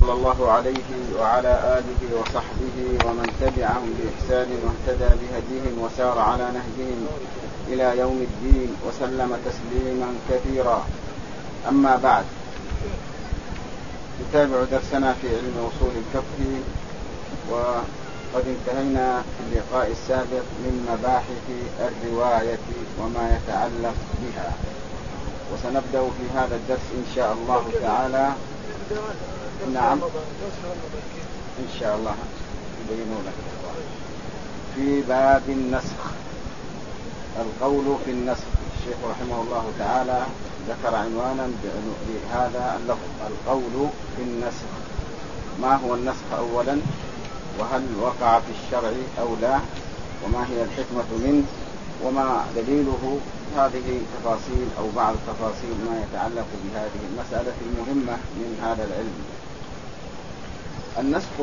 صلى الله عليه وعلى آله وصحبه ومن تبعهم بإحسان واهتدى بهديهم وسار على نهجهم إلى يوم الدين وسلم تسليما كثيرا. أما بعد، نتابع درسنا في علم أصول الفقه، وقد انتهينا في اللقاء السابق من مباحث الرواية وما يتعلق بها، وسنبدأ في هذا الدرس إن شاء الله تعالى. نعم إن شاء الله يبينون في باب النسخ. القول في النسخ، الشيخ رحمه الله تعالى ذكر عنوانا بهذا اللفظ: القول في النسخ. ما هو النسخ أولا، وهل وقع في الشرع أو لا، وما هي الحكمة منه، وما دليله؟ هذه تفاصيل أو بعض تفاصيل ما يتعلق بهذه المسألة المهمة من هذا العلم. النسخ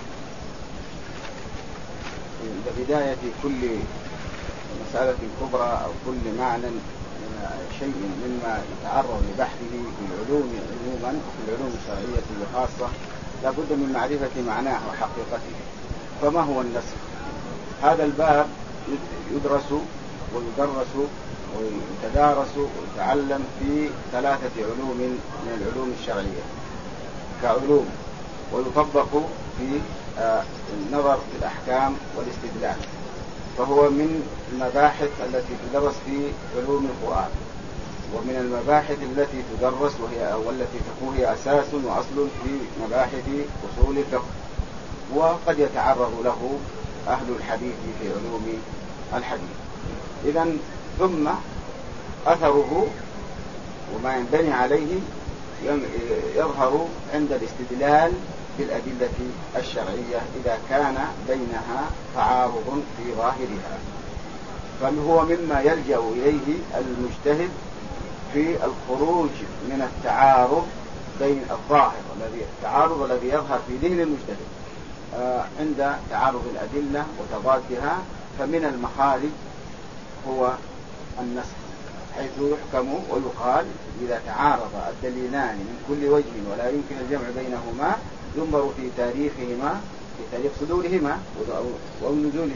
بداية كل مسألة كبرى أو كل معنى شيء مما يتعرض لبحثه في العلوم عموما وفي العلوم الشرعية بخاصة لا بد من معرفة معناه وحقيقته. فما هو النسخ؟ هذا الباب يدرس ويدرس ويتدارس ويتعلم في 3 علوم من العلوم الشرعية كعلوم، ويطبق في النظر في الأحكام والاستدلال. فهو من المباحث التي تدرس في علوم القرآن، ومن المباحث التي تدرس والتي تكون هي أساس وأصل في مباحث أصول الفقه، وقد يتعرض له أهل الحديث في علوم الحديث. إذن ثم أثره وما ينبني عليه يظهر عند الاستدلال بالأدلة الشرعية إذا كان بينها تعارض في ظاهرها. فهو مما يلجأ إليه المجتهد في الخروج من التعارض بين التعارض الذي يظهر في ذهن المجتهد عند تعارض الأدلة وتضادها. فمن المخارج هو النسخ، حيث يحكم ويقال إذا تعارض الدليلان من كل وجه ولا يمكن الجمع بينهما ينظر في تاريخهما، في تاريخ صدورهما ونزول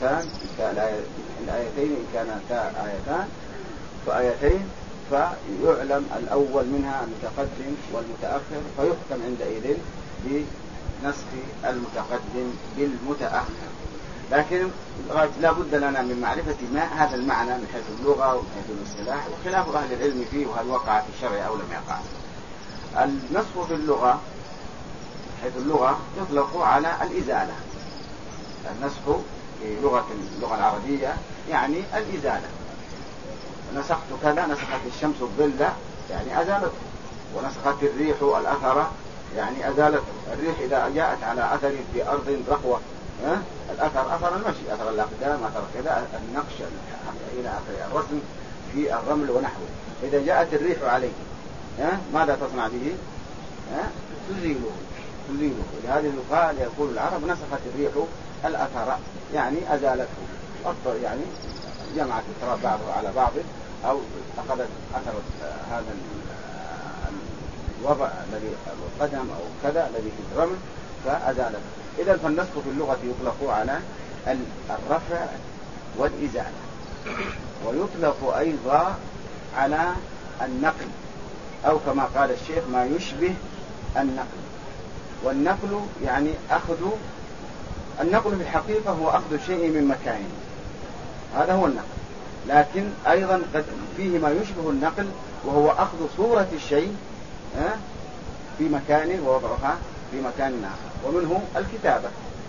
الآيتين إن كانتا آيتين فيعلم الأول منها المتقدم والمتأخر، فيحكم عندئذ بنسخ المتقدم بالمتأخر. لكن لا بد لنا من معرفة ما هذا المعنى من حيث اللغة ومن حيث الاصطلاح، وخلاف أهل العلم فيه، وهل وقع في الشرع أو لم يقع. النسخ في اللغة حيث اللغة يطلق على الإزالة. النسخ في اللغة العربية يعني الإزالة. نسخت كذا، نسخت الشمس الظل يعني أزالته، ونسخت الريح الأثر يعني أزالته. الريح إذا جاءت على أثر في أرض رخوة، الأثر أثر المشي، أثر الأقدام، أثر كذا، النقش إلى آخر الرسم في الرمل ونحوه. إذا جاءت الريح عليه ماذا تصنع به؟ تزيله. لهذا يقول العرب نسخت الريح الأثر يعني أزالته، يعني جمعت التراب بعضه على بعض أو أخذت أثر هذا الوضع الذي القدم أو كذا الذي في الرمل فأزالته. إذا فالنسخ في اللغة يطلق على الرفع والإزالة، ويطلق أيضا على النقل، أو كما قال الشيخ ما يشبه النقل. والنقل يعني النقل في الحقيقة هو أخذ شيء من مكانه، هذا هو النقل. لكن أيضا قد فيه ما يشبه النقل، وهو أخذ صورة الشيء في مكان ووضعها في مكان آخر. ومنه الكتابة،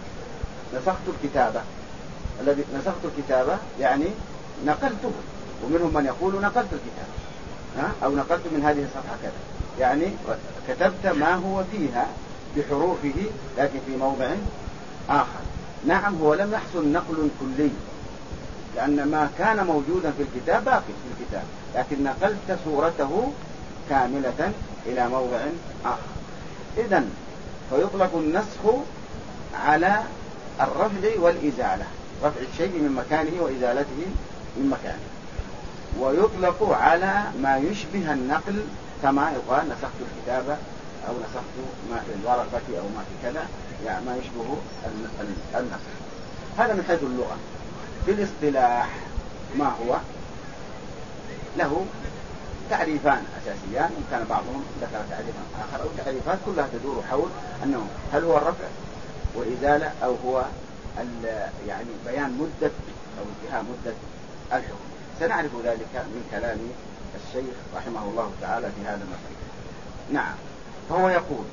نسخت الكتابة يعني نقلته. ومنهم من يقول نقلت الكتاب أو نقلت من هذه الصفحة كذا، يعني كتبت ما هو فيها بحروفه لكن في موضع آخر. نعم، هو لم يحصل نقل كلي، لأن ما كان موجودا في الكتاب باقي في الكتاب، لكن نقلت صورته كاملة إلى موضع آخر. إذن فيطلق النسخ على الرفع والإزالة، رفع الشيء من مكانه وإزالته من مكانه. ويطلق على ما يشبه النقل، كما يقال نسخت الكتابة أو نسخت ما في الورقة أو ما في كذا، يعني ما يشبه النسخ. هذا من حيث اللغة. في الاصطلاح ما هو؟ له تعريفان أساسيان، وكان بعضهم ذكر تعريفا آخر، أو تعريفات كلها تدور حول أنه هل هو الرفع والإزالة، أو هو يعني بيان مدة أو انتهاء مدة الحكم. سنعرف ذلك من كلام الشيخ رحمه الله تعالى في هذا المسألة. نعم. فهو يقول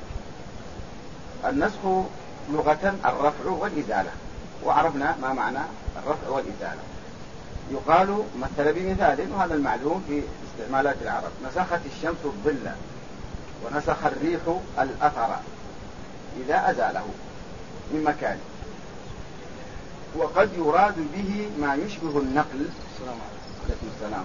النسخ لغة الرفع والإزالة، وعرفنا ما معنى الرفع والإزالة. يقال مثل بمثال، وهذا المعلوم في استعمالات العرب: نسخت الشمس الظل، ونسخ الريح الأثر إذا أزاله من مكانه. وقد يراد به ما يشبه النقل. السلام.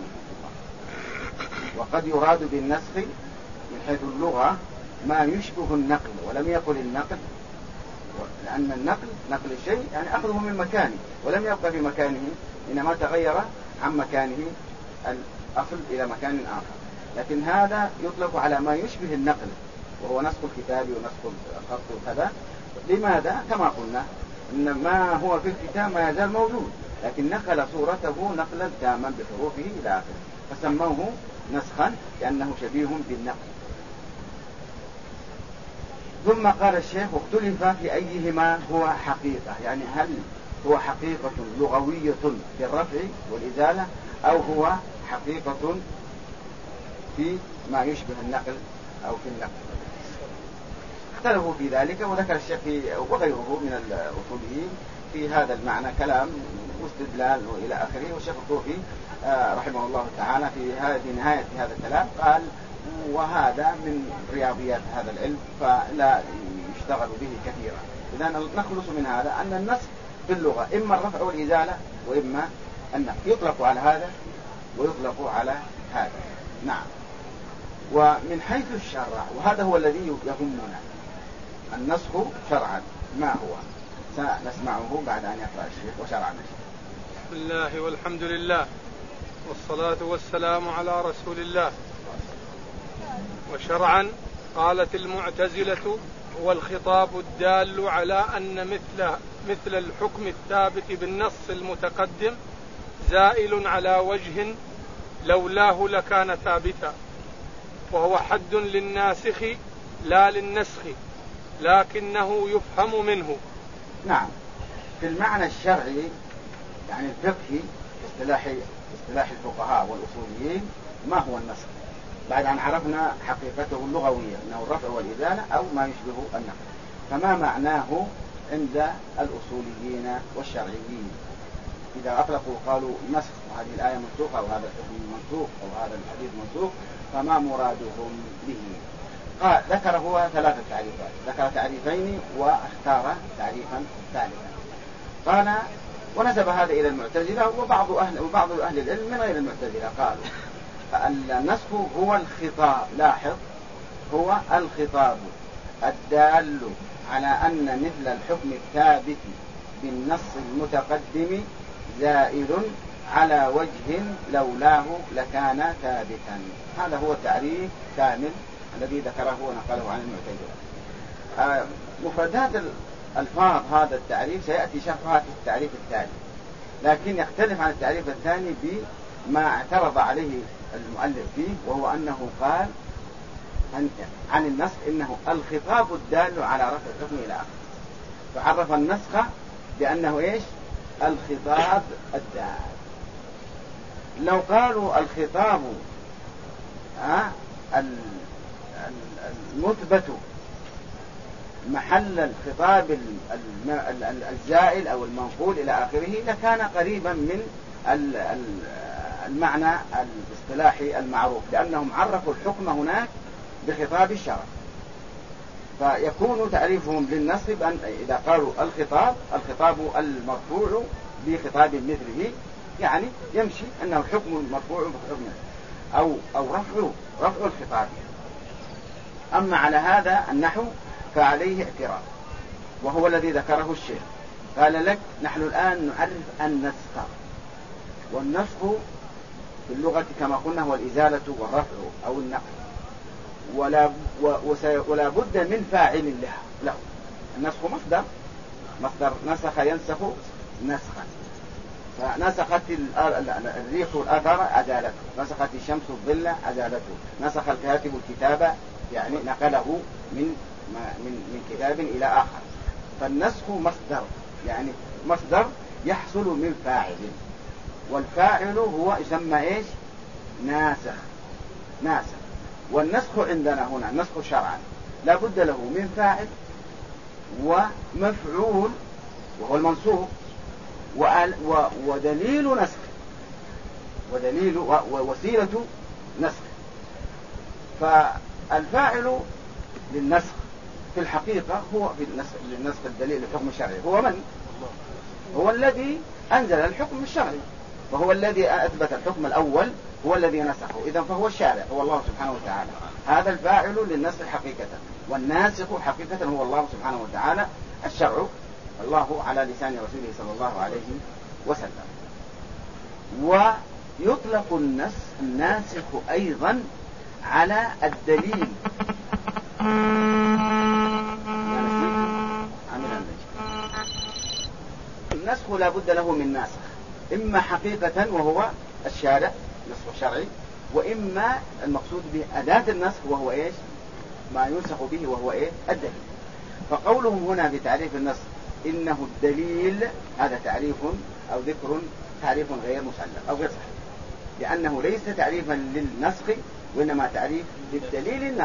وقد يراد بالنسخ من حيث اللغة ما يشبه النقل، ولم يقل النقل، لأن النقل نقل الشيء يعني أخذه من مكانه ولم يبقى في مكانه، إنما تغير عن مكانه الأصل إلى مكان آخر. لكن هذا يطلق على ما يشبه النقل، وهو نسخ الكتاب ونسخ الخط وكذا. لماذا؟ كما قلنا إن ما هو في الكتاب ما يزال موجود، لكن نقل صورته نقلا تاما بحروفه إلى آخره، فسموه نسخا لأنه شبيه بالنقل. ثم قال الشيخ: واختلف في أيهما هو حقيقة، يعني هل هو حقيقة لغوية في الرفع والإزالة، أو هو حقيقة في ما يشبه النقل أو في النقل. اختلفوا في ذلك، وذكر الشيخ وغيره من الأصوليين في هذا المعنى كلام واستدلال وإلى آخره. والشيخ الطوفي رحمه الله تعالى في نهاية هذا الكلام قال: وهذا من رياضيات هذا العلم، فلا يشتغل به كثيرا. إذا نخلص من هذا أن النسخ في اللغة إما الرفع والإزالة وإما النقل، يطلق على هذا ويطلق على هذا. نعم. ومن حيث الشرع، وهذا هو الذي يهمنا، النسخ شرعا ما هو؟ سنسمعه بعد أن يقرأ الشيخ وشرعنا. بسم الله والحمد لله والصلاة والسلام على رسول الله. وشرعا قالت المعتزلة: هو الخطاب الدال على أن مثل الحكم الثابت بالنص المتقدم زائل على وجه لولاه لكان ثابتا، وهو حد للناسخ لا للنسخ، لكنه يفهم منه. نعم. في المعنى الشرعي يعني الفقهي اصطلاح الفقهاء والأصوليين، ما هو النسخ؟ بعد أن عرفنا حقيقته اللغوية أنه الرفع والإزالة أو ما يشبه النقل، فما معناه عند الأصوليين والشرعيين؟ إذا أطلقوا قالوا نسخ وهذه الآية منسوخة أو هذا الحكم منسوخ أو هذا الحديث منسوخ، فما مرادهم به؟ ذكر هو 3 تعريفات، ذكر تعريفين واختار تعريفا ثالثا. قال ونسب هذا إلى المعتزلة وبعض أهل العلم من غير المعتزلة قالوا النسخ هو الخطاب، لاحظ، هو الخطاب الدال على أن مثل الحكم الثابت بالنص المتقدم زائل على وجه لولاه لكان ثابتا. هذا هو تعريف كامل الذي ذكره ونقله عن المعتزلة. مفردات الألفاظ هذا التعريف سيأتي شرحها في التعريف الثاني، لكن يختلف عن التعريف الثاني بما اعترض عليه المؤلف فيه، وهو أنه قال عن النسخ إنه الخطاب الدال على رفع الحكم إلى آخره، فعرف النسخ بأنه إيش؟ الخطاب الدال. لو قالوا الخطاب المثبت محل الخطاب الزائل أو المنقول إلى آخره لكان قريبا من المعنى الاصطلاحي المعروف، لأنهم عرفوا الحكم هناك بخطاب الشرع، فيكون تعريفهم للنسخ بأن إذا قالوا الخطاب المرفوع بخطاب مثله، يعني يمشي أنه حكم مرفوع بحكم أو رفع الخطاب. أما على هذا النحو فعليه اعتراض، وهو الذي ذكره الشيخ. قال لك نحن الآن نعرف النسخ، والنسخ في اللغة كما قلنا هو الإزالة والرفع أو النقل. ولا بد من فاعل له. النسخ مصدر نسخ ينسخ نسخا، فنسخت الريح الأثر أزالته، نسخت الشمس الظل أزالته، نسخ الكاتب الكتاب يعني نقله من كتاب إلى آخر. فالنسخ مصدر، يعني مصدر يحصل من فاعل، والفاعل هو يسمى إيش؟ ناسخ. والنسخ عندنا هنا النسخ شرعا لا بد له من فاعل ومفعول وهو المنسوخ ودليل نسخ ووسيلة نسخ. فالفاعل للنسخ في الحقيقة هو للنسخ الدليل الحكم الشرعي هو من؟ هو الذي أنزل الحكم الشرعي، وهو الذي أثبت الحكم الأول، هو الذي نسخه. إذن فهو الشارع، هو الله سبحانه وتعالى. هذا الفاعل للنسخ حقيقة، والناسخ حقيقة هو الله سبحانه وتعالى. الشرع الله على لسان رسوله صلى الله عليه وسلم. ويطلق الناسخ أيضا على الدليل. النسخ لا بد له من ناسخ، إما حقيقة وهو الشارع نسخ شرعي، وإما المقصود به أداة النسخ وهو إيش؟ ما ينسخ به وهو إيه؟ الدليل. فقولهم هنا بتعريف النسخ إنه الدليل، هذا تعريف أو ذكر تعريف غير مسلم أو غير صحيح، لأنه ليس تعريفا للنسخ، وإنما تعريف للدليل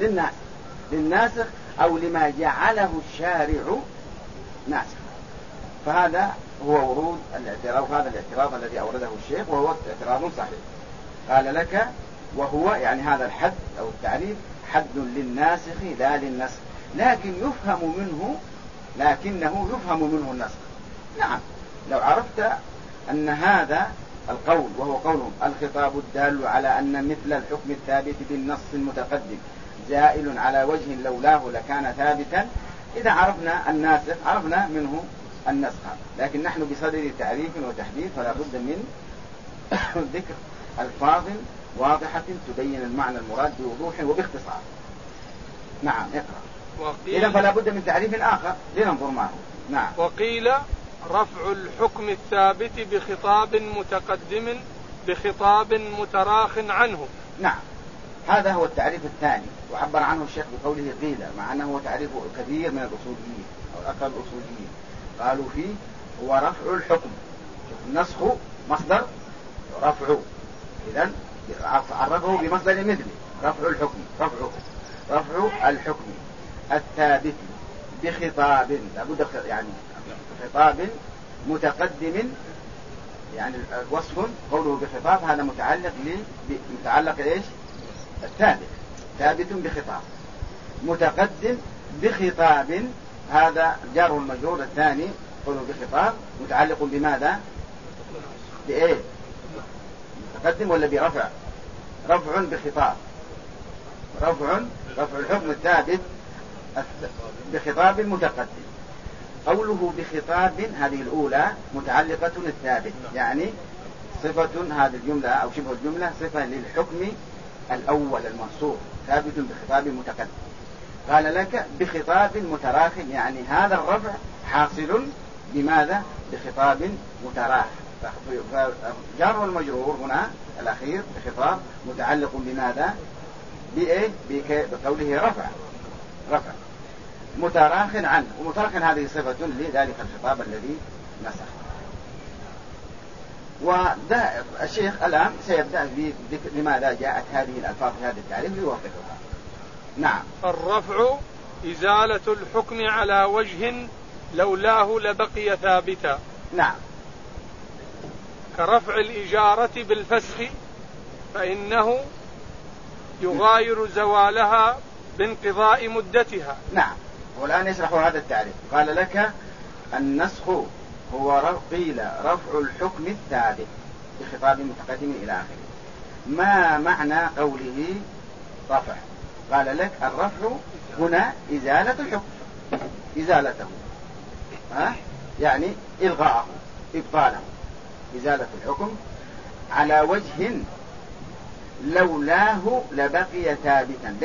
للناسخ أو لما جعله الشارع ناسخ. فهذا هو ورود الاعتراض، هذا الاعتراض الذي أورده الشيخ، وهو اعتراض صحيح. قال لك وهو يعني هذا الحد أو التعريف حد للناسخ لا للنسخ، لكنه يفهم منه النسخ. نعم، لو عرفت أن هذا القول وهو قولهم الخطاب الدال على أن مثل الحكم الثابت بالنص المتقدم زائل على وجه لولاه لكان ثابتا، إذا عرفنا الناسخ عرفنا منه النسخ. لكن نحن بصدد تعريف وتحديث، فلا بد من ذكر ألفاظ واضحة تبين المعنى المراد بوضوح وباختصار. نعم، اقرأ. إذا فلا بد من تعريف آخر لننظر معه. نعم. وقيل رفع الحكم الثابت بخطاب متقدم بخطاب متراخ عنه. نعم، هذا هو التعريف الثاني، وعبر عنه الشيخ بقوله قيل، مع أنه هو تعريف كثير من الأصوليين أو أكثر الأصوليين قالوا فيه هو رفع الحكم. النسخ مصدر رفع، إذن عرفه بمصدر مثله رفع الحكم، رفع الحكم الثابت بخطاب، لابد يعني خطاب متقدم، يعني وصف قوله بخطاب هذا متعلق ايش؟ الثابت، ثابت بخطاب، متقدم بخطاب، هذا جاره المجرور الثاني قوله بخطاب متعلق بماذا؟ بإيه؟ متقدم ولا برفع؟ رفع بخطاب، رفع الحكم الثابت بخطاب متقدم. قوله بخطاب هذه الأولى متعلقة الثابت، يعني صفة هذه الجملة أو شبه الجملة صفة للحكم الأول المنصوب ثابت بخطاب متقدم. قال لك بخطاب متراخ، يعني هذا الرفع حاصل بماذا؟ بخطاب متراخ. فجار المجرور هنا الأخير بخطاب متعلق بماذا؟ بإيه؟ بقوله رفع متراخ عنه، ومتراخ هذه صفة لذلك الخطاب الذي نسخ. والشيخ الآن سيبدأ بذكر لماذا جاءت هذه الألفاظ في هذا التعريف ليوضحها. نعم. الرفع إزالة الحكم على وجه لولاه لبقي ثابتا. نعم. كرفع الإجارة بالفسخ، فإنه يغاير زوالها بانقضاء مدتها. نعم، والآن يشرح هذا التعريف. قال لك النسخ هو قيل رفع الحكم الثابت بخطاب متقدم إلى آخره. ما معنى قوله رفع؟ قال لك الرفع هنا إزالة الحكم، إزالته يعني إلغاءه، إبطاله، إزالة الحكم على وجه لولاه لبقي ثابتا.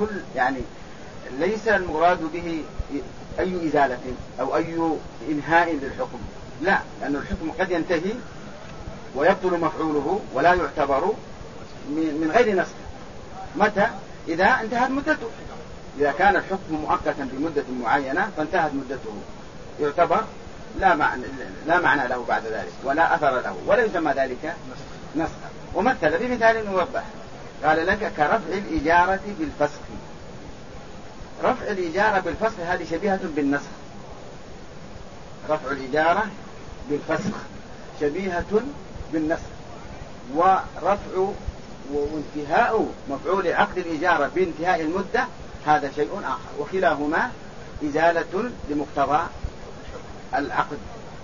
ليس المراد به أي إزالة أو أي إنهاء للحكم، لا، لأن الحكم قد ينتهي ويبطل مفعوله ولا يعتبر من غير نسخ. متى؟ إذا انتهت مدته. إذا كان الحكم مؤقتا بمدة معينة فانتهت مدته يعتبر لا معنى له بعد ذلك ولا أثر له، ولا يسمى ذلك نسخا. ومثل بمثال يوضح، قال لك كرفع الإجارة بالفسخ. رفع الإجارة بالفسخ هذه شبيهة بالنسخ. رفع الإجارة بالفسخ شبيهة بالنسخ. ورفع وانتهاء مفعول عقد الإجارة بانتهاء المدة هذا شيء آخر، وكلاهما إزالة لمقتضى العقد.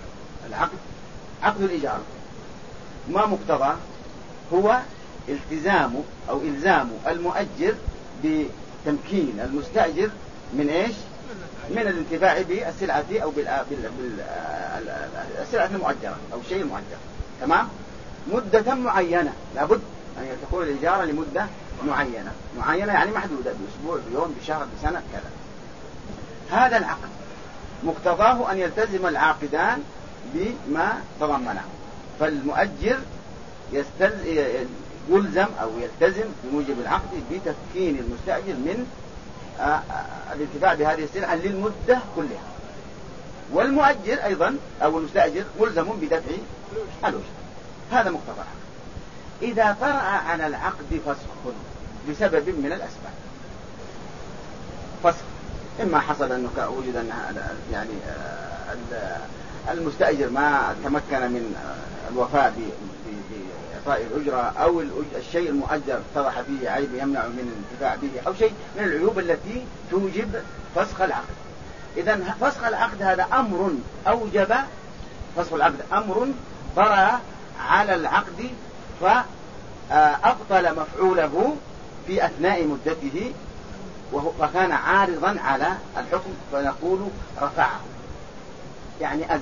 عقد الإجارة ما مقتضى؟ هو إلزام المؤجر بتمكين المستأجر من إيش؟ من الانتفاع بالسلعة أو بالسلعة المؤجرة أو الشيء المؤجر. تمام؟ مدة معينة، لابد أن تكون الإجارة لمدة معينة يعني محدودة، بأسبوع، بيوم، بشهر، بسنة، كذا. هذا العقد مقتضاه أن يلتزم العاقدان بما تضمنه. فالمؤجر يلزم أو يلتزم بموجب العقد بتمكين المستأجر من الانتفاع بهذه السلعة للمدة كلها. والمؤجر أيضا أو المستأجر ملزم بدفع الأجرة. هذا مقتضى العقد. إذا طرأ على العقد فسخ بسبب من الأسباب، فسخ إما حصل أنه وجد أن المستأجر ما تمكن من الوفاء بإعطاء الأجرة، أو الشيء المؤجر اتضح فيه عيب يمنع من الانتفاع به، أو شيء من العيوب التي توجب فسخ العقد. إذن فسخ العقد هذا أمر أوجب فسخ العقد، أمر طرأ على العقد فأبطل مفعوله في أثناء مدته وكان عارضا على الحكم، فنقول رفعه، يعني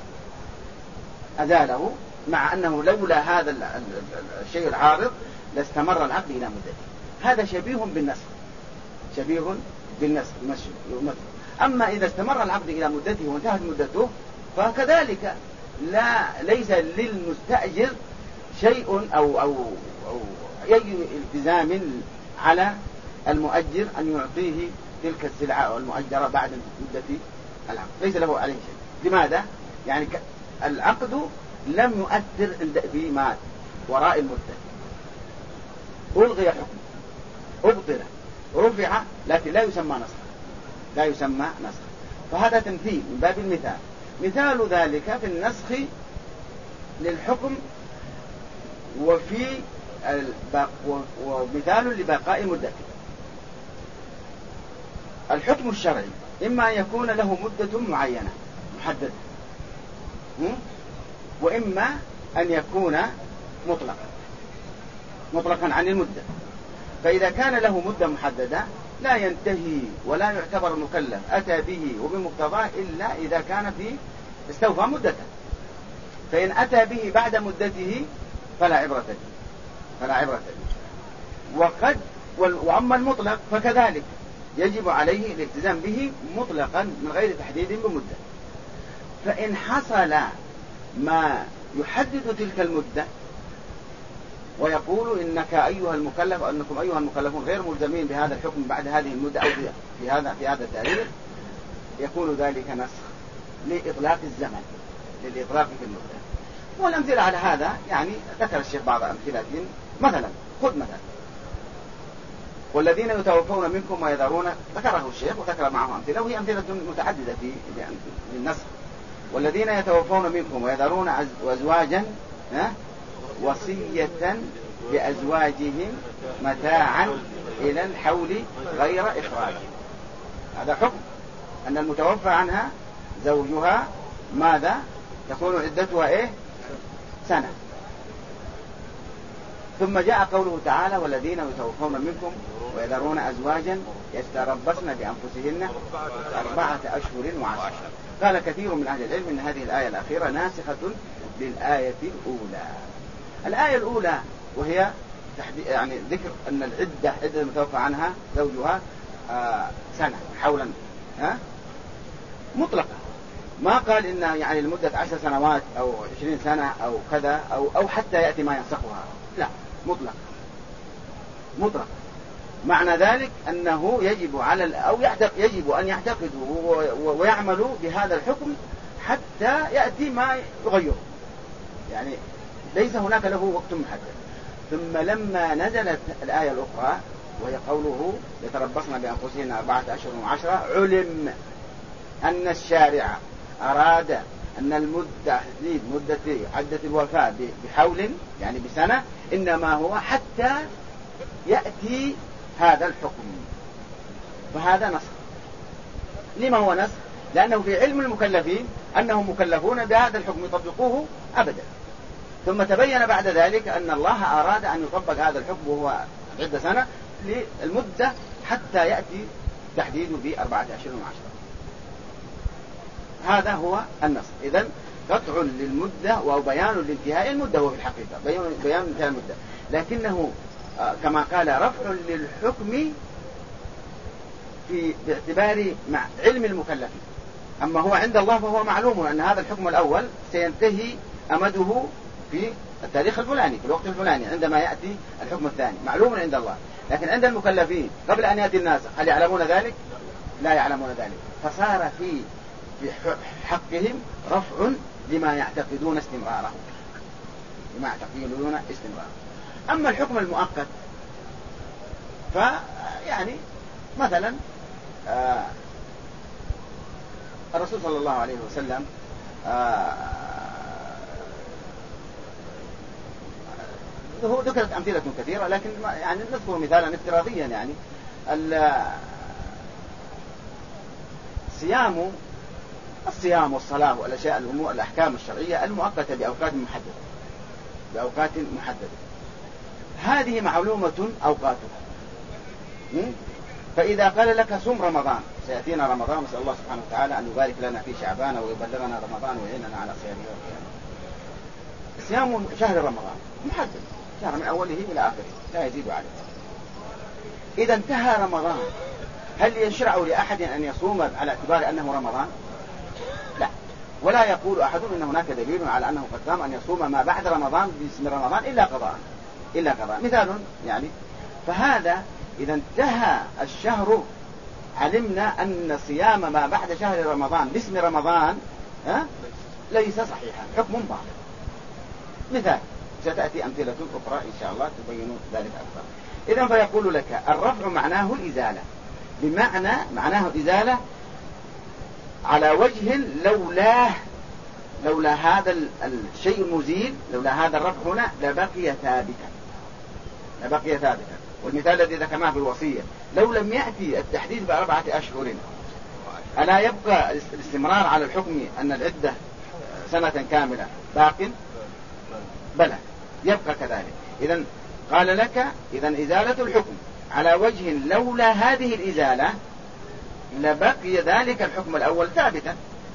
أزاله، مع أنه لولا هذا الشيء العارض لاستمر العقد إلى مدته. هذا شبيه بالنسخ. أما إذا استمر العقد إلى مدته وانتهت مدته فكذلك ليس للمستأجر شيء أو أي التزام على المؤجر أن يعطيه تلك السلعة المؤجرة بعد مدة العقد، ليس له عليه شيء. لماذا؟ يعني العقد لم يؤثر بما وراء المدة، ألغي حكم، أبطل، رفع، لكن لا يسمى نسخ. فهذا تمثيل من باب المثال. مثال ذلك في النسخ للحكم ومثال لبقاء مدته. الحكم الشرعي إما أن يكون له مدة معينة محددة، وإما أن يكون مطلقا عن المدة. فإذا كان له مدة محددة لا ينتهي ولا يعتبر مكلف أتى به وبمقتضاه إلا إذا كان استوفى مدته. فإن أتى به بعد مدته فلا عبرة به. وأما المطلق فكذلك يجب عليه الالتزام به مطلقا من غير تحديد بمدة. فإن حصل ما يحدد تلك المدة ويقول إنك أيها المكلف أو أنكم أيها المكلفون غير ملزمين بهذا الحكم بعد هذه المدة أو في هذا التاريخ، يكون ذلك نسخ لإطلاق الزمن، للإطلاق في المدة. والأمثلة على هذا يعني ذكر الشيخ بعض أمثلة. مثلا خذ مثلا والذين يتوفون منكم ويذرون، ذكره الشيخ وذكر معه أمثلة، وهي أمثلة متعددة في النسخ. والذين يتوفون منكم ويذرون أزواجا وصية لأزواجهم متاعا إلى الحول غير إخراج. هذا حكم أن المتوفى عنها زوجها ماذا تكون عدتها سنة. ثم جاء قوله تعالى والذين يتوفون منكم ويذرون أزواجا يتربصن بأنفسهن 4 أشهر و10. قال كثير من أهل العلم إن هذه الآية الأخيرة ناسخة للآية الأولى. الآية الأولى وهي يعني ذكر أن عدة المتوفى عنها زوجها سنة حولا مطلقة، ما قال إن يعني لمدة 10 سنوات أو 20 سنة أو كذا أو حتى يأتي ما ينسخها، لا، مطلق. معنى ذلك أنه يجب يجب أن يعتقدوا ويعملوا بهذا الحكم حتى يأتي ما يغيره، يعني ليس هناك له وقت محدد. ثم لما نزلت الآية الأخرى وهي قوله يتربصن بأنفسهن 4 أشهر و10، علم أن الشارع أراد أن مدة عدة الوفاة بحول يعني بسنة، إنما هو حتى يأتي هذا الحكم، فهذا نسخ. لما هو نسخ؟ لأنه في علم المكلفين أنهم مكلفون بهذا الحكم يطبقوه أبدا، ثم تبين بعد ذلك أن الله أراد أن يطبق هذا الحكم وهو عدة سنة للمدة حتى يأتي تحديده ب4 أشهر و10. هذا هو النص. إذن قطع للمدة وبيان لانتهاء المدة هو في الحقيقة بيان انتهاء المدة، لكنه كما قال رفع للحكم باعتبار مع علم المكلفين. أما هو عند الله فهو معلوم أن هذا الحكم الأول سينتهي أمده في التاريخ الفلاني في الوقت الفلاني عندما يأتي الحكم الثاني، معلوم عند الله. لكن عند المكلفين قبل أن يأتي الناس هل يعلمون ذلك؟ لا يعلمون ذلك، فصار في حقهم رفع لما يعتقدون استمراره. أما الحكم المؤقت فيعني مثلا الرسول صلى الله عليه وسلم هو ذكرت أمثلة كثيرة، لكن يعني نذكر مثالا افتراضيا. يعني الصيام والصلاة والأشياء الأمور الأحكام الشرعية المؤقتة بأوقات محددة هذه معلومة أوقاتها. فإذا قال لك صم رمضان، سيأتينا رمضان، نسأل الله سبحانه وتعالى أن يبارك لنا في شعبان ويبلغنا رمضان ويعيننا على صيامه وقيامه. صيام شهر رمضان محدد، شهر من أوله إلى آخره لا يزيد عليه. إذا انتهى رمضان هل يشرع لأحد أن يصوم على اعتبار أنه رمضان؟ لا، ولا يقول أحد إن هناك دليل على أنه قد قام أن يصوم ما بعد رمضان باسم رمضان إلا قضاء. مثال يعني، فهذا إذا انتهى الشهر علمنا أن صيام ما بعد شهر رمضان باسم رمضان ليس صحيحا، حكم باطل. مثال، ستأتي أمثلة أخرى إن شاء الله تبين ذلك أكثر. إذن فيقول لك الرفع معناه الإزالة، بمعنى معناه الإزالة على وجه لولا هذا الشيء المزيل، لولا هذا الرفع هنا لبقي ثابتا. والمثال الذي ذكرناه في الوصية، لو لم يأتي التحديد ب4 أشهر ألا يبقى الاستمرار على الحكم أن العدة سنة كاملة باق؟ بلى، يبقى كذلك. إذن قال لك إزالة الحكم على وجه لولا هذه الإزالة لبقي ذلك الحكم الأول ثابتا.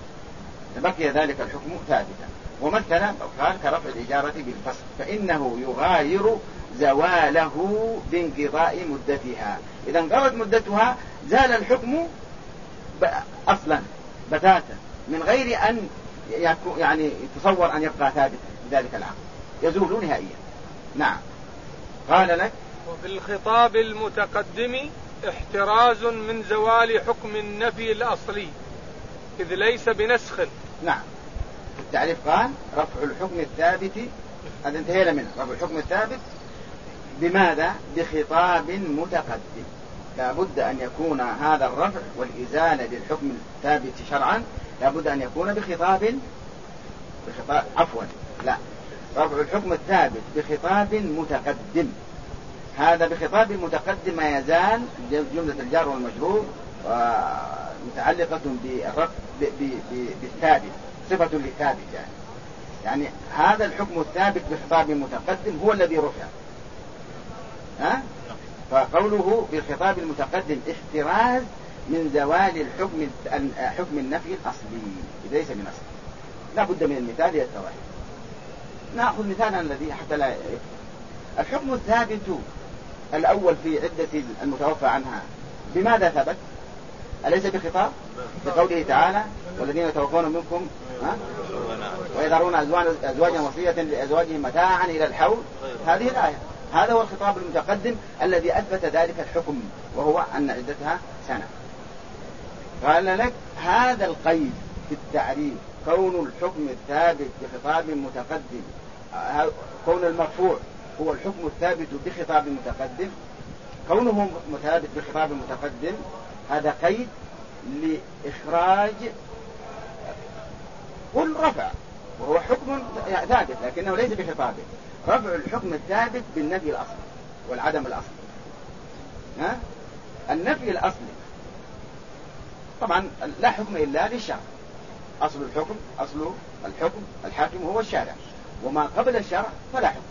ومثل قال كرفع الإجارة بالفسخ فإنه يغاير زواله بانقضاء مدتها. إذا انقضت مدتها زال الحكم أصلا بتاتا من غير أن يعني يتصور أن يبقى ثابتا بذلك العقد، يزول نهائيا. نعم. قال لك وفي الخطاب المتقدم احتراز من زوال حكم النفي الأصلي إذ ليس بنسخ. نعم، في التعريف قال رفع الحكم الثابت، هذا انتهينا منه. رفع الحكم الثابت بماذا؟ بخطاب متقدم. لابد أن يكون هذا الرفع والإزالة للحكم الثابت شرعا لابد أن يكون بخطاب رفع الحكم الثابت بخطاب متقدم. هذا بخطاب متقدم ما يزال جملة الجار والمجرور متعلقة بالثابت، صفة للثابت. يعني هذا الحكم الثابت بخطاب متقدم هو الذي رفع. فقوله بالخطاب المتقدم احتراز من زوال حكم النفي الأصلي ليس من أصل. لا بد من المثال يتضح. نأخذ مثالا الذي حتى لا الحكم الثابت الأول في عدة المتوفى عنها بماذا ثبت؟ أليس بخطاب؟ بقوله تعالى والذين يتوفون منكم ويذرون أزواجا وصية لأزواجهم متاعا إلى الحول. هذه الآية، هذا هو الخطاب المتقدم الذي أثبت ذلك الحكم، وهو أن عدتها سنة. قال لك هذا القيد في التعريف، كون الحكم الثابت بخطاب متقدم، كون المرفوع هو الحكم الثابت بخطاب متقدم، كونه ثابت بخطاب متقدم، هذا قيد لإخراج كل رفع، وهو حكم ثابت لكنه ليس بخطابه. رفع الحكم الثابت بالنفي الأصلي والعدم الأصلي. النفي الأصلي طبعا لا حكم إلا للشرع، أصل الحكم الحاكم هو الشارع، وما قبل الشرع فلا حكم.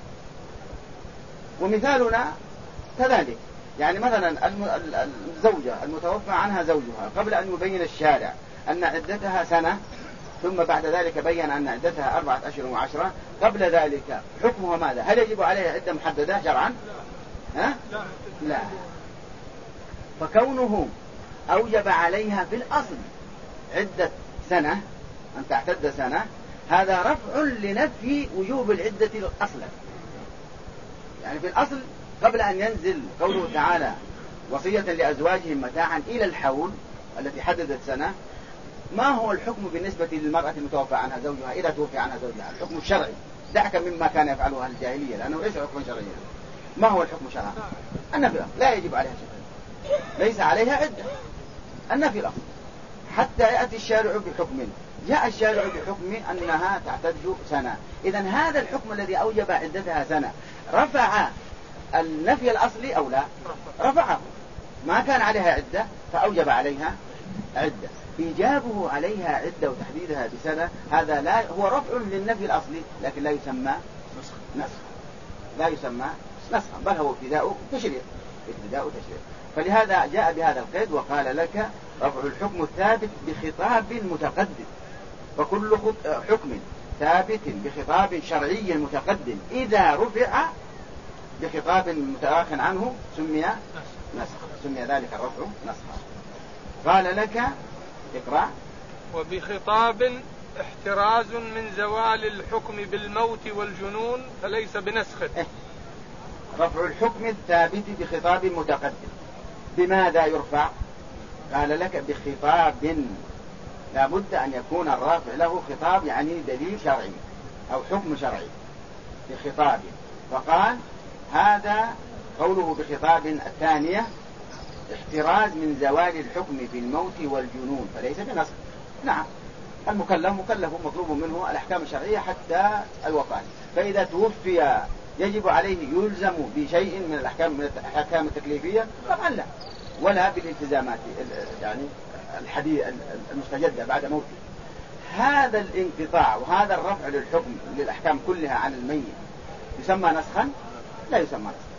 ومثالنا كذلك، يعني مثلا الزوجة المتوفى عنها زوجها قبل أن يبين الشارع أن عدتها سنة، ثم بعد ذلك بين أن عدتها 4 أشهر و10، قبل ذلك حكمها ماذا؟ هل يجب عليها عدة محددة شرعا؟ لا. فكونه أوجب عليها في الأصل عدة سنة، أن تعتد سنة، هذا رفع لنفي وجوب العدة أصلا. يعني في الأصل قبل أن ينزل قوله تعالى وصية لأزواجهم متاعا إلى الحول التي حددت سنة، ما هو الحكم بالنسبة للمرأة المتوفى عنها زوجها إذا توفي عنها زوجها؟ الحكم الشرعي، دعك مما كان يفعله أهل الجاهلية لأنه ليس حكما شرعيا. ما هو الحكم الشرعي؟ النفي، لا يجب عليها شيء، ليس عليها عدة، النفي الأصل، حتى يأتي الشارع بحكم. جاء الشارع بحكم أنها تعتد سنة، إذن هذا الحكم الذي أوجب عدتها سنة رفع النفي الأصلي أو لا؟ رفعه، ما كان عليها عدة فأوجب عليها عدة. إيجابه عليها عدة وتحديدها بسنة هذا لا هو رفع للنفي الأصلي، لكن لا يسمى نسخ، لا يسمى نسخا، بل هو ابتداء تشريع. فلهذا جاء بهذا القيد وقال لك رفع الحكم الثابت بخطاب متقدم. فكل حكم ثابت بخطاب شرعي متقدم إذا رفع بخطاب متآخر عنه سمي نسخ، سمي ذلك الرفع نسخا. قال لك اقرأ. وبخطاب احتراز من زوال الحكم بالموت والجنون فليس بنسخ. رفع الحكم الثابت بخطاب متقدم بماذا يرفع؟ قال لك بخطاب، لا بد أن يكون الرافع له خطاب، يعني دليل شرعي أو حكم شرعي بخطاب. فقال هذا قوله بخطاب الثانية احتراز من زوال الحكم بالموت والجنون فليس بنسخ. نعم، المكلف مطلوب منه الأحكام الشرعية حتى الوفاة، فإذا توفي يجب عليه يلزم بشيء من الأحكام التكليفية؟ طبعا لا، ولا بالالتزامات يعني الحديث المستجدة بعد موته. هذا الانقطاع وهذا الرفع للحكم للأحكام كلها عن الميت يسمى نسخا؟ لا يسمى نسخا.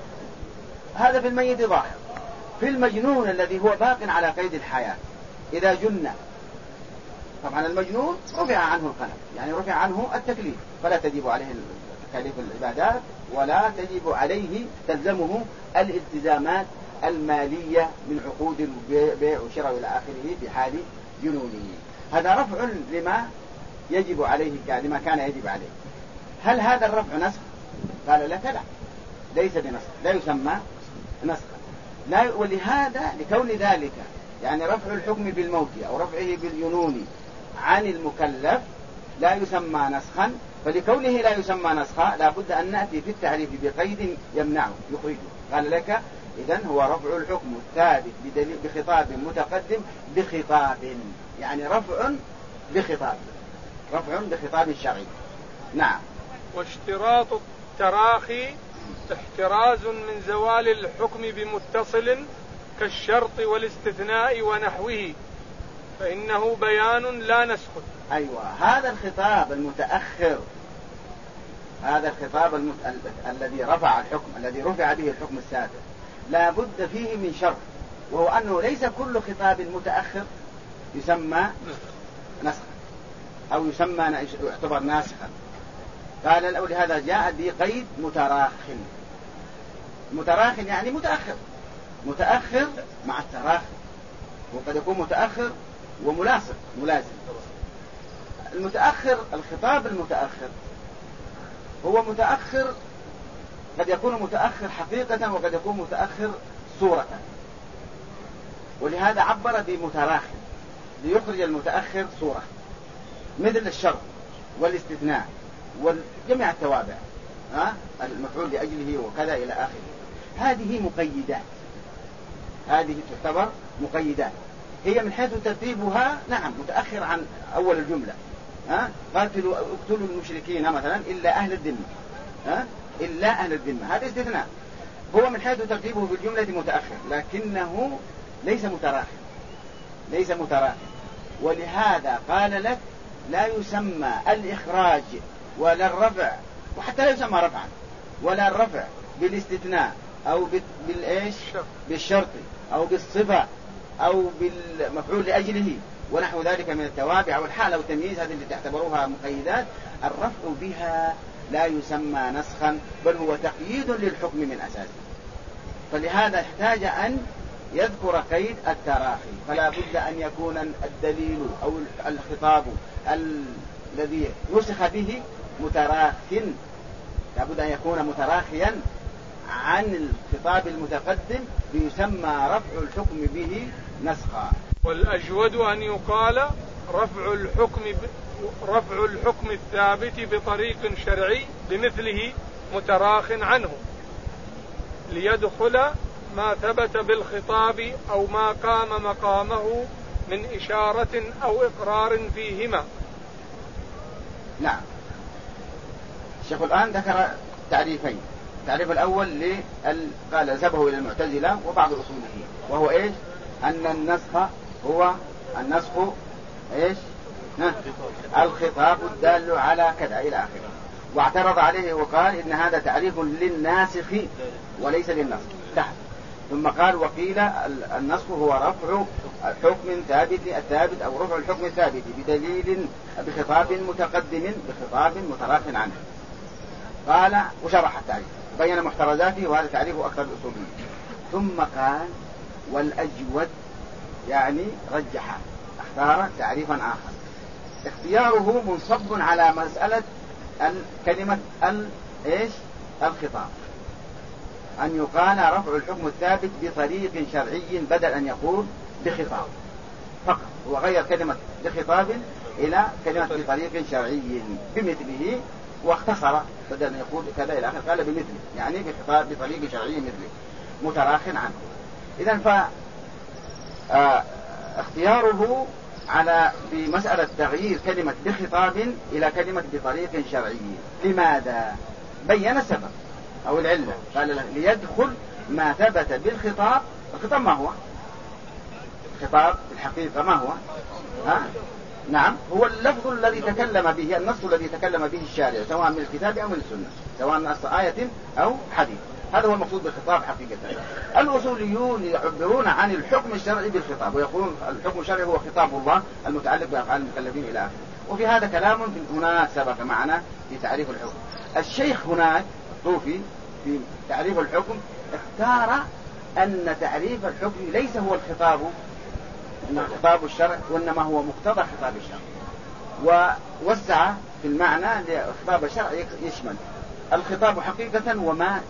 هذا في الميت ظاهر. في المجنون الذي هو باق على قيد الحياة إذا جن، طبعا المجنون رفع عنه القلم، يعني رفع عنه التكليف، فلا تجب عليه تكاليف العبادات ولا تجب عليه تلزمه الالتزامات المالية من عقود البيع وشراء إلى آخره في حال جنونه. هذا رفع لما يجب عليه، لما كان يجب عليه. هل هذا الرفع نسخ؟ قال لك لا، ليس بنسخ، لا يسمى نسخا. لا، ولهذا لكون ذلك يعني رفع الحكم بالموت أو رفعه بالجنون عن المكلف لا يسمى نسخا، فلكونه لا يسمى نسخا لا بد أن نأتي في التعريف بقيد يمنعه يخرجه. قال لك إذن هو رفع الحكم الثابت بخطاب متقدم بخطاب، يعني رفع بخطاب شرعي. نعم. واشتراط التراخي احتراز من زوال الحكم بمتصل كالشرط والاستثناء ونحوه، فإنه بيان لا نسخ. أيوة، هذا الخطاب المتأخر، هذا الخطاب الذي رفع الحكم، الذي رفع به الحكم السابق، لا بد فيه من شرط، وهو أنه ليس كل خطاب متأخر يسمى نسخا أو يسمى يعتبر ناسخا. قال ولهذا جاء بقيد متراخٍ. متراخٍ يعني متأخر، متأخر مع التراخي، وقد يكون متأخر وملاصق ملازم. المتأخر، الخطاب المتأخر هو متأخر، قد يكون متأخر حقيقة وقد يكون متأخر صورة، ولهذا عبر بمتراخٍ ليخرج المتأخر صورة، مثل الشرط والاستثناء وجميع التوابع، المفعول لأجله وكذا إلى آخره. هذه مقيدات، هذه تعتبر مقيدات. هي من حيث ترتيبها نعم متأخر عن أول الجملة، قاتلوا اقتلوا المشركين مثلا إلا أهل الذمة، إلا أهل الذمة، هذا استثناء. هو من حيث ترتيبه في الجملة متأخر، لكنه ليس متراخٍ، ليس متراخٍ. ولهذا قال لك لا يسمى الإخراج ولا الرفع، وحتى لا يسمى رفعا ولا الرفع بالاستثناء أو بالإيش بالشرط أو بالصفة أو بالمفعول لأجله ونحو ذلك من التوابع والحال أو التمييز، هذه اللي تعتبروها مقيدات. الرفع بها لا يسمى نسخا، بل هو تقييد للحكم من أساسه. فلهذا احتاج أن يذكر قيد التراخي، فلا بد أن يكون الدليل أو الخطاب الذي نسخ به متراخٍ، لا بد أن يكون متراخيا عن الخطاب المتقدم ليسمى رفع الحكم به نسخا. والأجود أن يقال رفع الحكم الثابت بطريق شرعي بمثله متراخ عنه، ليدخل ما ثبت بالخطاب أو ما قام مقامه من إشارة أو إقرار فيهما. نعم. الشيخ الآن ذكر تعريفين. التعريف الأول قال نسبه إلى المعتزلة وبعض الأصوليين، وهو إيش؟ أن النسخ هو النسخ إيش؟ الخطاب الدال على كذا إلى آخره. واعترض عليه وقال إن هذا تعريف للناسخ وليس للنسخ تحت. ثم قال وقيل النسخ هو رفع حكم الثابت أو رفع الحكم الثابت بدليل بخطاب متقدم بخطاب متراخ عنه. قال وشرح التعريف بين محترزاته، وهذا تعريفه أكثر الأصوليين. ثم قال والأجود يعني رجح، اختار تعريفا آخر اختياره منصب على مسألة كلمة إيش؟ الخطاب، أن يقال رفع الحكم الثابت بطريق شرعي بدل أن يقول بخطاب فقط، وغير كلمة بخطاب إلى كلمة بطريق شرعي بمثله، واختصر بدل أن يقول كذا إلى آخر قال بمثله، يعني بخطاب بطريق شرعي مثله متراخ عنه. إذن اختياره على بمسألة تغيير كلمة بخطاب إلى كلمة بطريق شرعي. لماذا؟ بين السبب أو العلة، قال ليدخل ما ثبت بالخطاب. الخطاب ما هو؟ الخطاب الحقيقة ما هو؟ نعم، هو اللفظ الذي تكلم به، النص الذي تكلم به الشارع، سواء من الكتاب أو من السنة، سواء نص آية أو حديث. هذا هو المقصود بالخطاب حقيقة. الأصوليون يعبرون عن الحكم الشرعي بالخطاب، ويقولون الحكم الشرعي هو خطاب الله المتعلق بأفعال المكلفين إلى آخره. وفي هذا كلام هناك سبق معنا في تعريف الحكم. الشيخ هناك الطوفي في تعريف الحكم اختار أن تعريف الحكم ليس هو الخطاب خطاب الشرع، وإنما هو مقتضى خطاب الشرع، ووسع في المعنى لخطاب الشرع يشمل الخطاب حقيقة وما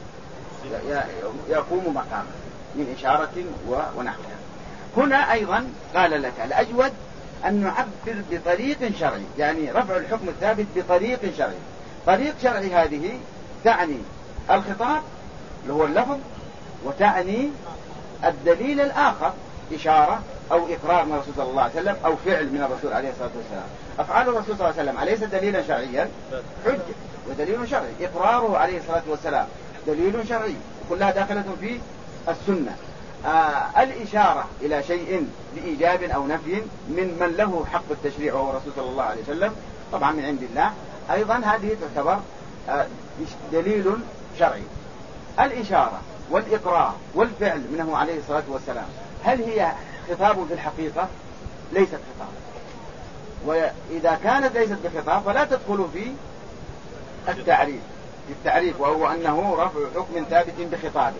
يقوم مقامه من إشارة ونحوها. هنا أيضا قال لك الأجود أن نعبر بطريق شرعي، يعني رفع الحكم الثابت بطريق شرعي. طريق شرعي هذه تعني الخطاب اللي هو اللفظ، وتعني الدليل الآخر إشارة أو إقرار من الرسول صلى الله عليه وسلم أو فعل من الرسول عليه الصلاة والسلام. أفعال الرسول صلى الله عليه وسلم أليس دليلا شرعيا؟ حجة ودليل شرعي. إقراره عليه الصلاة والسلام دليل شرعي، كلها داخلة في السنة. الإشارة إلى شيء بإيجاب أو نفي من له حق التشريع وهو الرسول صلى الله عليه وسلم طبعا من عند الله، أيضا هذه تعتبر دليل شرعي. الإشارة والإقرار والفعل منه عليه الصلاة والسلام هل هي خطاب في الحقيقة؟ ليست خطاب، وإذا كانت ليست بخطاب فلا تدخل في التعريف وهو أنه رفع حكم ثابت بخطابه.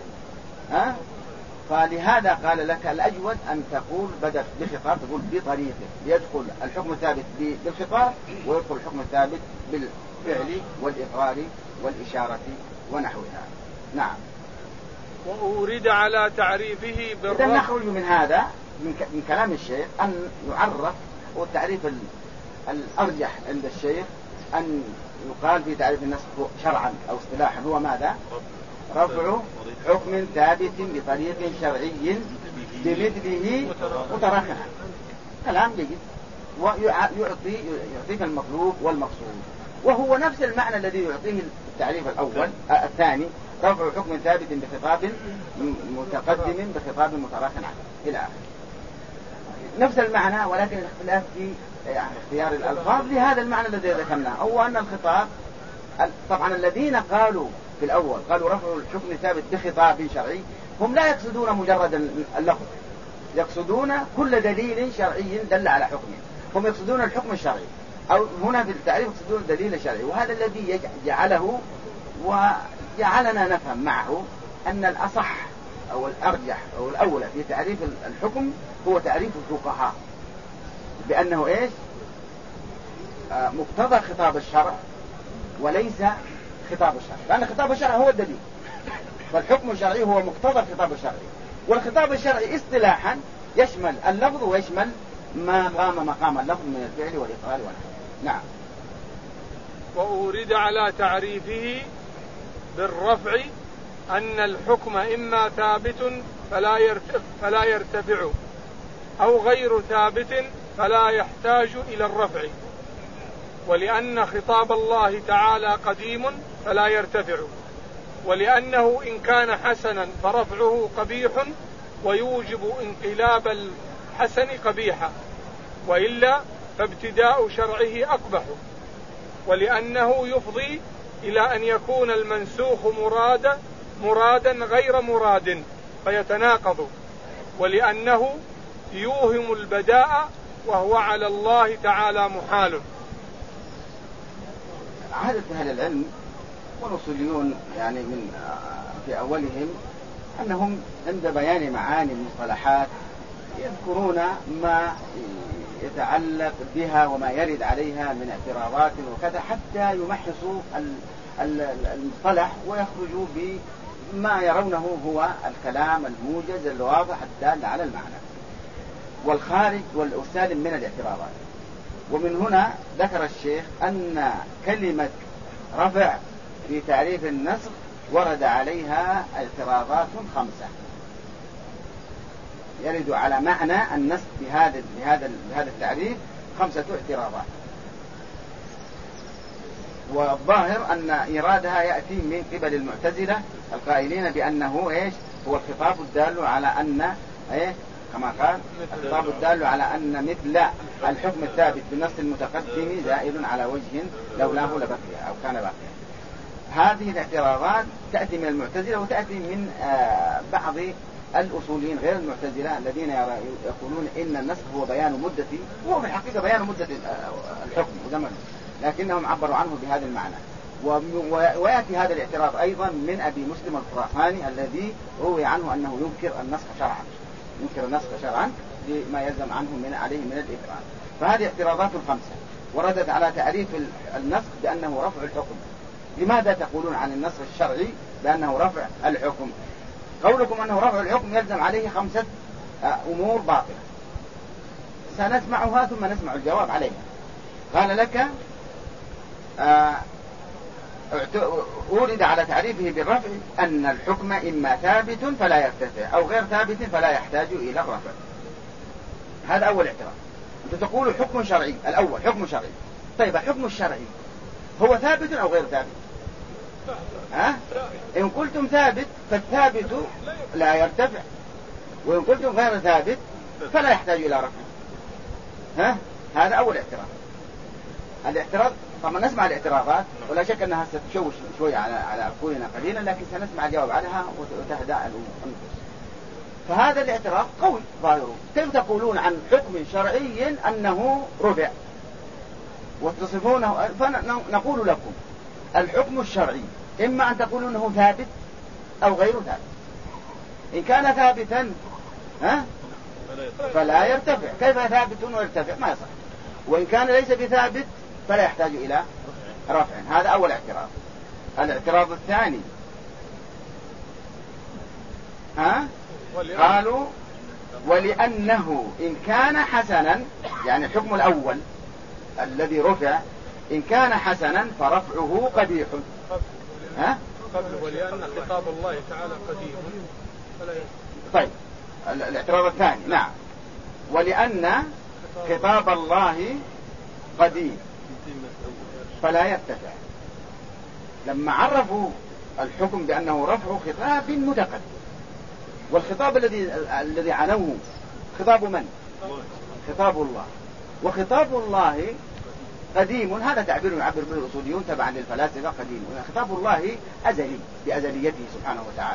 فلهذا قال لك الأجود أن تقول بدأ بخطاب تقول بطريقه، يدخل الحكم الثابت بالخطاب ويدخل الحكم الثابت بالفعل والإقرار والإشارة ونحوها. نعم. وأورد على تعريفه إذا نخرج من هذا من كلام الشيخ أن يعرف، والتعريف الأرجح عند الشيخ أن يقال في تعريف النسخ شرعا أو اصطلاحا هو ماذا؟ رفع حكم ثابت بطريق شرعي بمثله متراخٍ. كلام جيد ويعطيك المطلوب والمقصود، وهو نفس المعنى الذي يعطيه التعريف الأول الثاني، رفع حكم ثابت بخطاب متقدم بخطاب متراخٍ عنه إلى آخره. نفس المعنى ولكن الاختلاف في اختيار الألفاظ لهذا المعنى الذي ذكرناه، هو أن الخطاب طبعا الذين قالوا في الأول قالوا رفع الحكم ثابت بخطاب شرعي هم لا يقصدون مجرد اللفظ، يقصدون كل دليل شرعي دل على حكمه، هم يقصدون الحكم الشرعي، أو هنا في التعريف يقصدون الدليل الشرعي. وهذا الذي جعله وجعلنا نفهم معه أن الأصح أو الأرجح أو الأولى في تعريف الحكم هو تعريف الفقهاء بأنه إيش؟ مقتضى خطاب الشرع وليس خطاب الشرع، لأن خطاب الشرع هو الدليل، فالحكم الشرعي هو مقتضى الخطاب الشرعي، والخطاب الشرعي اصطلاحا يشمل اللفظ ويشمل ما قام مقام اللفظ من الفعل والإقرار والنحو. نعم. وأورد على تعريفه بالرفع أن الحكم إما ثابت فلا يرتفع أو غير ثابت فلا يحتاج إلى الرفع، ولأن خطاب الله تعالى قديم فلا يرتفع، ولأنه إن كان حسنا فرفعه قبيح ويوجب انقلاب الحسن قبيحا، وإلا فابتداء شرعه أقبح، ولأنه يفضي إلى أن يكون المنسوخ مرادا غير مراد فيتناقض، ولأنه يوهم البداء وهو على الله تعالى محال. عادة أهل العلم والأصوليون يعني من في أولهم أنهم عند بيان معاني المصطلحات يذكرون ما يتعلق بها وما يرد عليها من اعتراضات وكذا حتى يمحصوا المصطلح ويخرجوا بما يرونه هو الكلام الموجز الواضح الدال على المعنى والخارج والسالم من الاعتراضات. ومن هنا ذكر الشيخ أن كلمة رفع في تعريف النسخ ورد عليها اعتراضات 5 يرد على معنى النسخ بهذا التعريف 5 اعتراضات، والظاهر أن إرادها يأتي من قبل المعتزلة القائلين بأنه إيش هو الخطاب الدال على أن إيه كما قال الخطاب الدال على أن مثل الحكم الثابت بالنص المتقدم زائد على وجه لولاه لبقي أو كان باقيا. هذه الاعتراضات تأتي من المعتزلة وتأتي من بعض الأصوليين غير المعتزلة الذين يقولون إن النسخ هو بيان مدة، وهو في الحقيقة بيان مدة الحكم وزمنه، لكنهم عبروا عنه بهذا المعنى. ويأتي هذا الاعتراض أيضا من أبي مسلم الخراساني الذي روي عنه أنه ينكر النسخ شرعا لما يلزم عنه عليه من الإكراه. فهذه اعتراضات 5 وردت على تعريف النسخ بأنه رفع الحكم. لماذا تقولون عن النسخ الشرعي بأنه رفع الحكم؟ قولكم أنه رفع الحكم يلزم عليه 5 أمور باطلة سنسمعها ثم نسمع الجواب عليها. قال لك أورد على تعريفه بالرفع أن الحكم إما ثابت فلا يرتفع أو غير ثابت فلا يحتاج إلى الرفع. هذا أول اعتراض. أنت تقول حكم شرعي، الأول حكم شرعي. طيب الحكم الشرعي هو ثابت أو غير ثابت؟ إن قلتم ثابت فالثابت لا يرتفع، وإن قلتم غير ثابت فلا يحتاج إلى رفع. هذا أول اعتراض. الاعتراض طبعا نسمع الاعتراضات ولا شك أنها ستشوش شوي على عقولنا قليلا، لكن سنسمع الجواب عنها وتهدأ الأنفس. فهذا الاعتراض قوي ظاهره. كيف تقولون عن حكم شرعي أنه رفع وتصفونه؟ فنقول لكم الحكم الشرعي إما أن تقول أنه ثابت أو غير ثابت. إن كان ثابتا فلا يرتفع. كيف ثابت ويرتفع؟ ما يصح. وإن كان ليس بثابت فلا يحتاج إلى رفع. هذا أول اعتراض. الاعتراض الثاني قالوا ولأنه إن كان حسنا، يعني الحكم الأول الذي رفع إن كان حسنا فرفعه قبيح. ولأن خطاب الله تعالى قديم فلا يرتفع. طيب الاعتراض الثاني نعم ولأن خطاب الله قديم فلا يرتفع. لما عرفوا الحكم بأنه رفع خطاب متقدم، والخطاب الذي عنوه خطاب من؟ خطاب الله. وخطاب الله قديم، هذا تعبير يعبر به الأصوليون تبعا للفلاسفة قديم. خطاب الله أزلي بأزليته سبحانه وتعالى.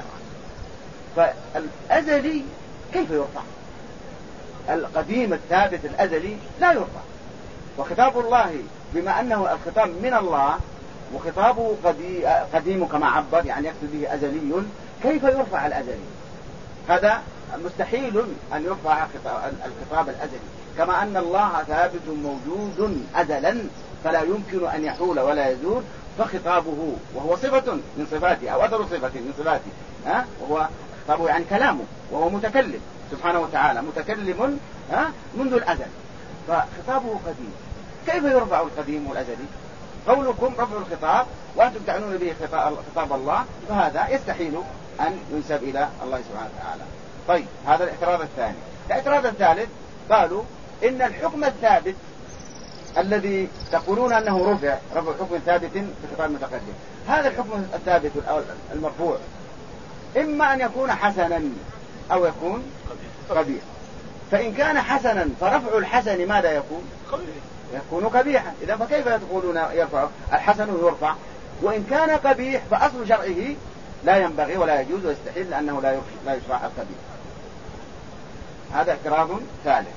فالأزلي كيف يرفع؟ القديم الثابت الأزلي لا يرفع. وخطاب الله بما أنه الخطاب من الله وخطابه قديم كما عبر، يعني يقصد به أزلي، كيف يرفع الأزلي؟ هذا مستحيل أن يرفع الخطاب الأزلي، كما أن الله ثابت موجود أزلا فلا يمكن أن يحول ولا يزول. فخطابه وهو صفة من صفاته أو أثر صفة من صفاته، وهو خطابه يعني كلامه، وهو متكلم سبحانه وتعالى، متكلم منذ الأزل. فخطابه قديم، كيف يرفع القديم والأزلي؟ قولكم رفع الخطاب وأنتم تعنون به خطاب الله، فهذا يستحيل أن ينسب إلى الله سبحانه وتعالى. طيب هذا الاعتراض الثاني. الاعتراض الثالث قالوا إن الحكم الثابت الذي تقولون أنه رفع حكم ثابت في خطاب متقدم، هذا الحكم الثابت المرفوع إما أن يكون حسنا أو يكون قبيح. فإن كان حسنا فرفع الحسن ماذا يكون؟ يكون قبيحا. إذا فكيف تقولون يرفع الحسن يرفع؟ وإن كان قبيح فأصل شرعه لا ينبغي ولا يجوز ويستحيل لأنه لا يشرع القبيح. هذا اعتراض ثالث.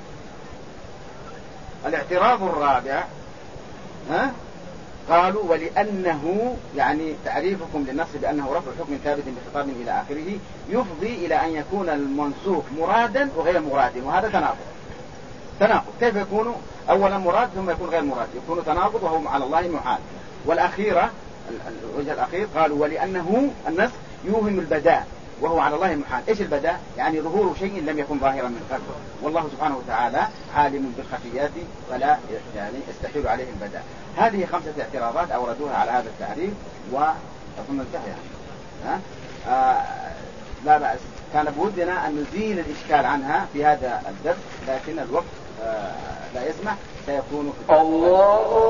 الاعتراض الرابع قالوا ولأنه يعني تعريفكم للنص بأنه رفع حكم ثابت بخطاب إلى آخره يفضي إلى أن يكون المنسوخ مرادا وغير مراد، وهذا تناقض. كيف يكون أولا مراد ثم يكون غير مراد؟ يكون تناقض وهو على الله محال. والأخيرة الوجه الأخير قالوا ولأنه النص يوهم البداء وهو على الله محال. إيش البداء؟ يعني ظهور شيء لم يكن ظاهرا من قبل، والله سبحانه وتعالى عالم بالخفيات فلا يعني يستحيل عليه البداء. هذه 5 اعتراضات أوردوها على هذا التعريف وأظن انتهى. لا بأس، كان بودنا أن نزيل الإشكال عنها في هذا الدرس، لكن الوقت لا يسمح، سيكون في